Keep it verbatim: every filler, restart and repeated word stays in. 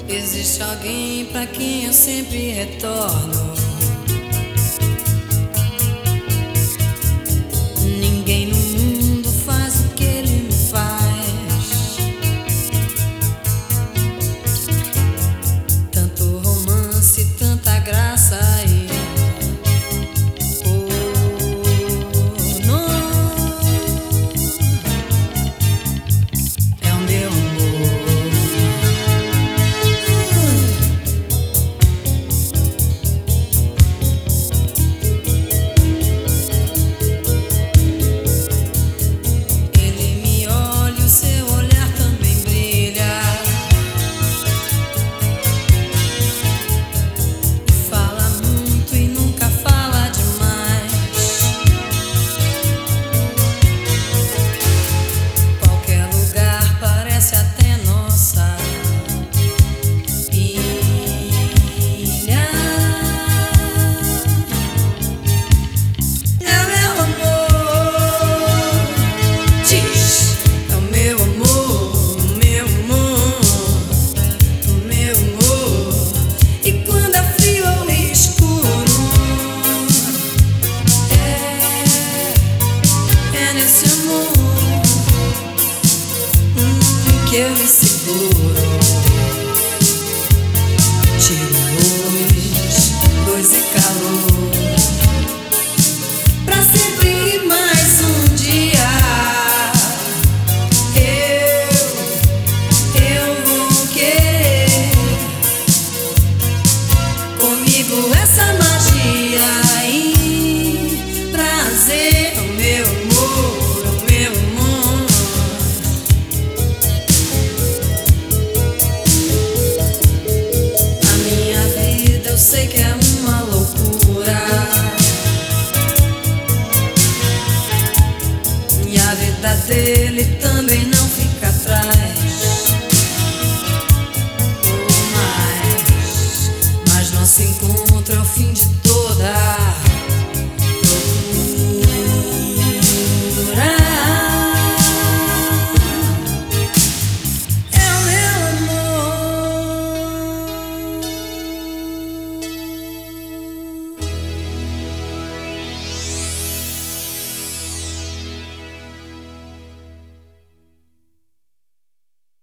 Existe alguém pra quem eu sempre retorno. Ninguém no mundo faz o que ele me faz. Tanto romance, tanta graça aí. Oh, não. É o meu amor. Que eu me seguro, tiro luz, luz e calor.